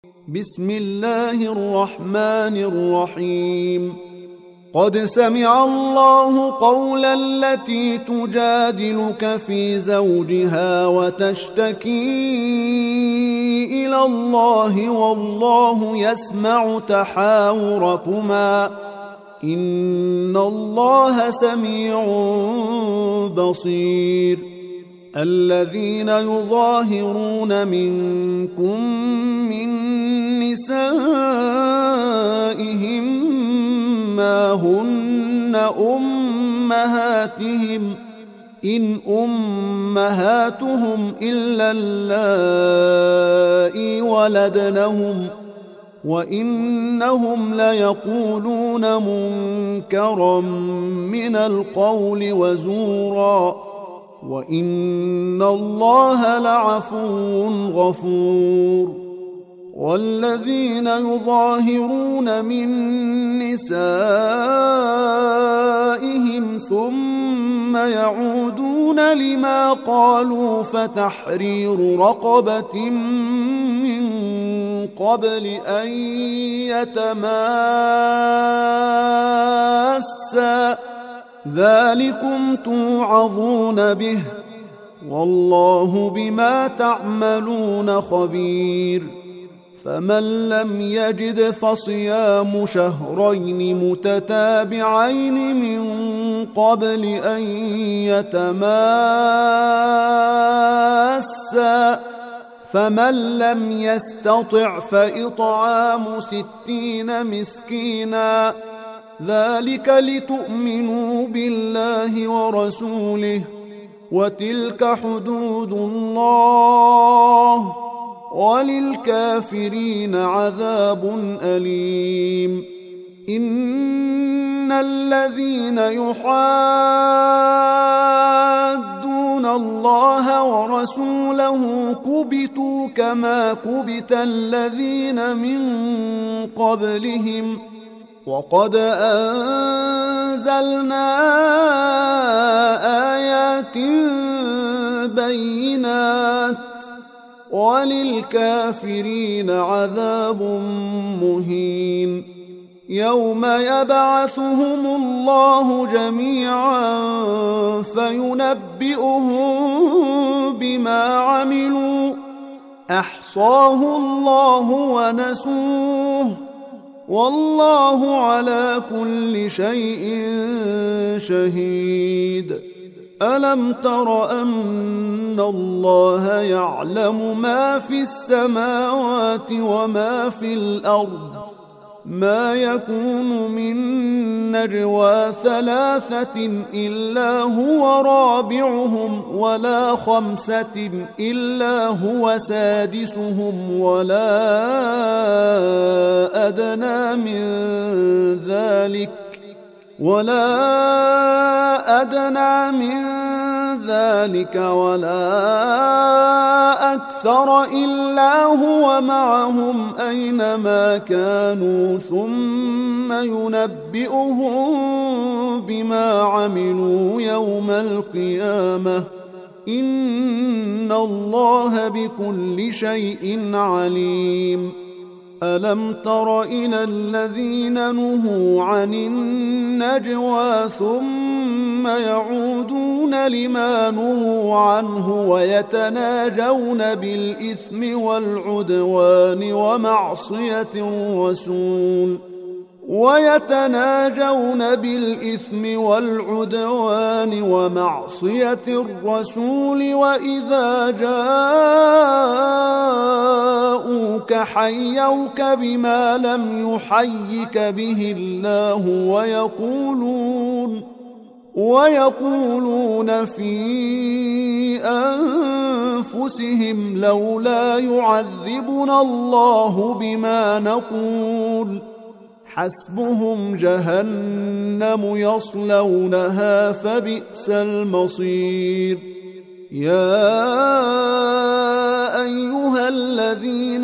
بسم الله الرحمن الرحيم. قد سمع الله قول التي تجادلك في زوجها وتشتكي إلى الله والله يسمع تحاوركما إن الله سميع بصير. الذين يظاهرون منكم من نسائهم ما هن أمهاتهم إن أمهاتهم إلا اللائي ولدنهم وإنهم ليقولون منكرا من القول وزورا وإن الله لعفو غفور. والذين يظاهرون من نسائهم ثم يعودون لما قالوا فتحرير رقبة من قبل أن يتماسا ذلكم توعظون به والله بما تعملون خبير. فمن لم يجد فصيام شهرين متتابعين من قبل أن يتماسا فمن لم يستطع فإطعام 60 مسكينا ذلك لتؤمنوا بالله ورسوله وتلك حدود الله وللكافرين عذاب أليم. إن الذين يحادون الله ورسوله كبتوا كما كبت الذين من قبلهم وقد أنزلنا آيات بينات وللكافرين عذاب مهين. يوم يبعثهم الله جميعا فينبئهم بما عملوا أحصاه الله ونسوه والله على كل شيء شهيد. ألم تر أن الله يعلم ما في السماوات وما في الأرض ما يكون من نجوى 3 إلا هو رابعهم ولا 5 إلا هو سادسهم ولا أدنى من ذلك ولا أكثر إلا هو معهم أينما كانوا ثم ينبئهم بما عملوا يوم القيامة إن الله بكل شيء عليم. ألم تر إلى الذين نهوا عن النجوى ثم يعودون لما نهوا عنه ويتناجون بالإثم والعدوان ومعصية الرسول وإذا جاءوك حيوك بما لم يحيك به الله ويقولون في أنفسهم لولا يعذبنا الله بما نقول حسبهم جهنم يصلونها فبئس المصير. يا أيها الذين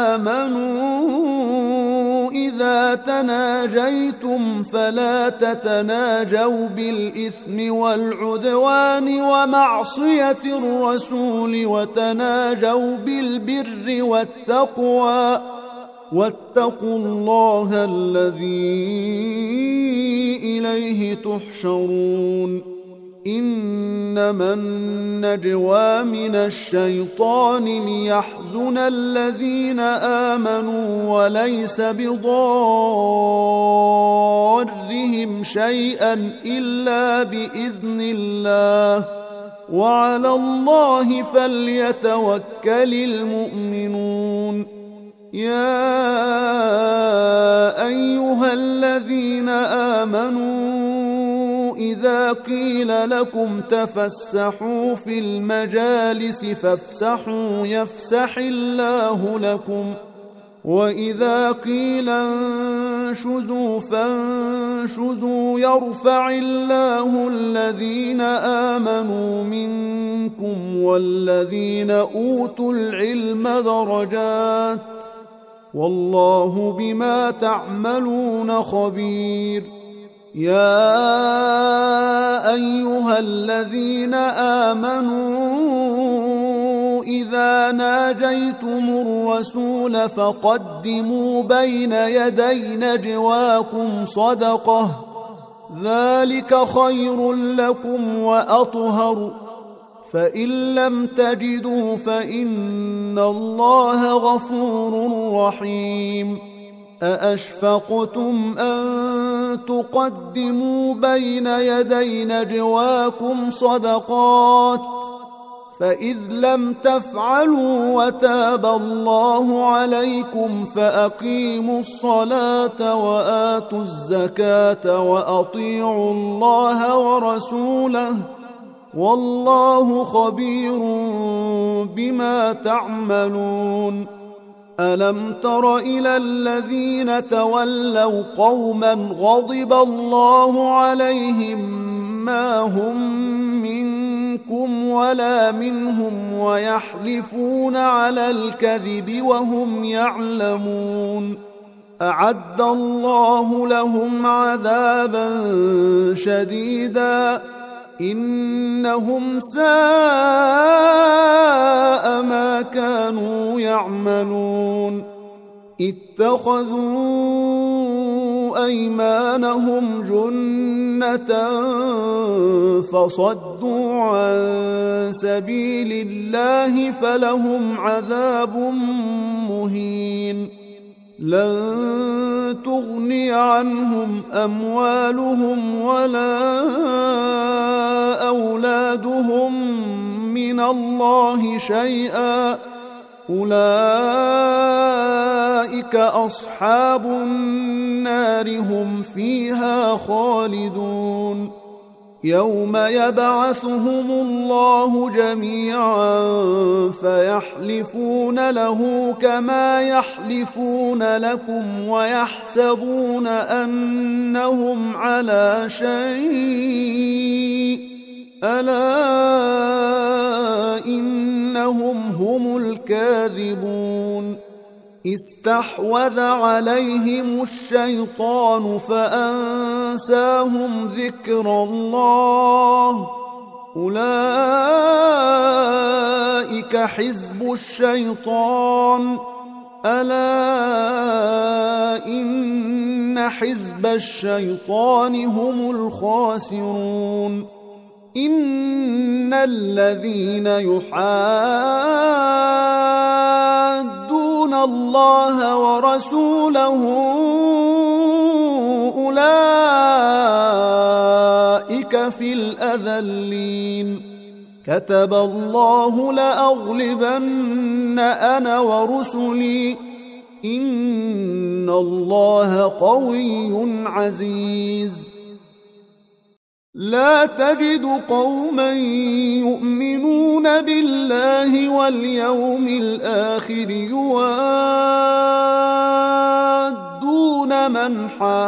آمنوا إذا تناجيتم فلا تتناجوا بالإثم والعدوان ومعصية الرسول وتناجوا بالبر والتقوى واتقوا الله الذي إليه تحشرون إنما النجوى من الشيطان ليحزن الذين آمنوا وليس بضارهم شيئا إلا بإذن الله وعلى الله فليتوكل المؤمنون يا أيها الذين آمنوا إذا قيل لكم تفسحوا في المجالس فافسحوا يفسح الله لكم وإذا قيل انشزوا فانشزوا يرفع الله الذين آمنوا منكم والذين أوتوا العلم درجات والله بما تعملون خبير يا أيها الذين آمنوا إذا ناجيتم الرسول فقدموا بين يدي نجواكم صدقة ذلك خير لكم وأطهر فإن لم تجدوا فإن الله غفور رحيم أأشفقتم أن تقدموا بين يدي نجواكم صدقات فإذ لم تفعلوا وتاب الله عليكم فأقيموا الصلاة وآتوا الزكاة وأطيعوا الله ورسوله والله خبير بما تعملون ألم تر إلى الذين تولوا قوما غضب الله عليهم ما هم منكم ولا منهم ويحلفون على الكذب وهم يعلمون أعد الله لهم عذابا شديدا إنهم ساء ما كانوا يعملون اتخذوا أيمانهم جنة فصدوا عن سبيل الله فلهم عذاب مهين لن تغني عنهم أموالهم ولا أولادهم من الله شيئا أولئك أصحاب النار هم فيها خالدون يوم يبعثهم الله جميعا فيحلفون له كما يحلفون لكم ويحسبون أنهم على شيء ألا إنهم هم الكاذبون استحوذ عليهم الشيطان فأنساهم ذكر الله أولئك حزب الشيطان ألا إن حزب الشيطان هم الخاسرون إن الذين يحادون الله ورسوله أولئك في الأذلين كتب الله لأغلبن أنا ورسلي إن الله قوي عزيز لا تجد قوما يؤمنون بالله واليوم الآخر يوادون من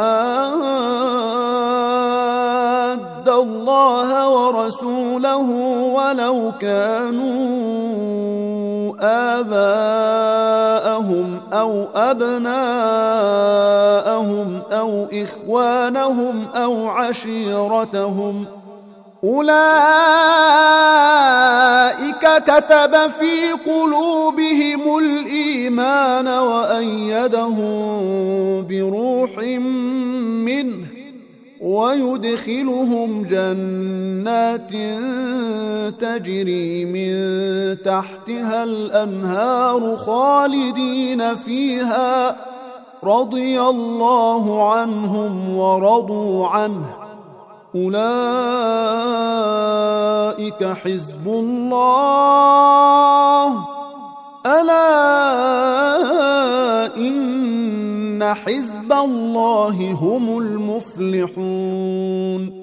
حاد الله ورسوله ولو كانوا آباءهم أو أبناءهم أو إخوانهم أو عشيرتهم أولئك كتب في قلوبهم الإيمان وأيدهم بروح منه ويدخلهم جنات تجري من تحتها الأنهار خالدين فيها رضي الله عنهم ورضوا عنه أولئك حزب الله ألا إن حزب الله هم المفلحون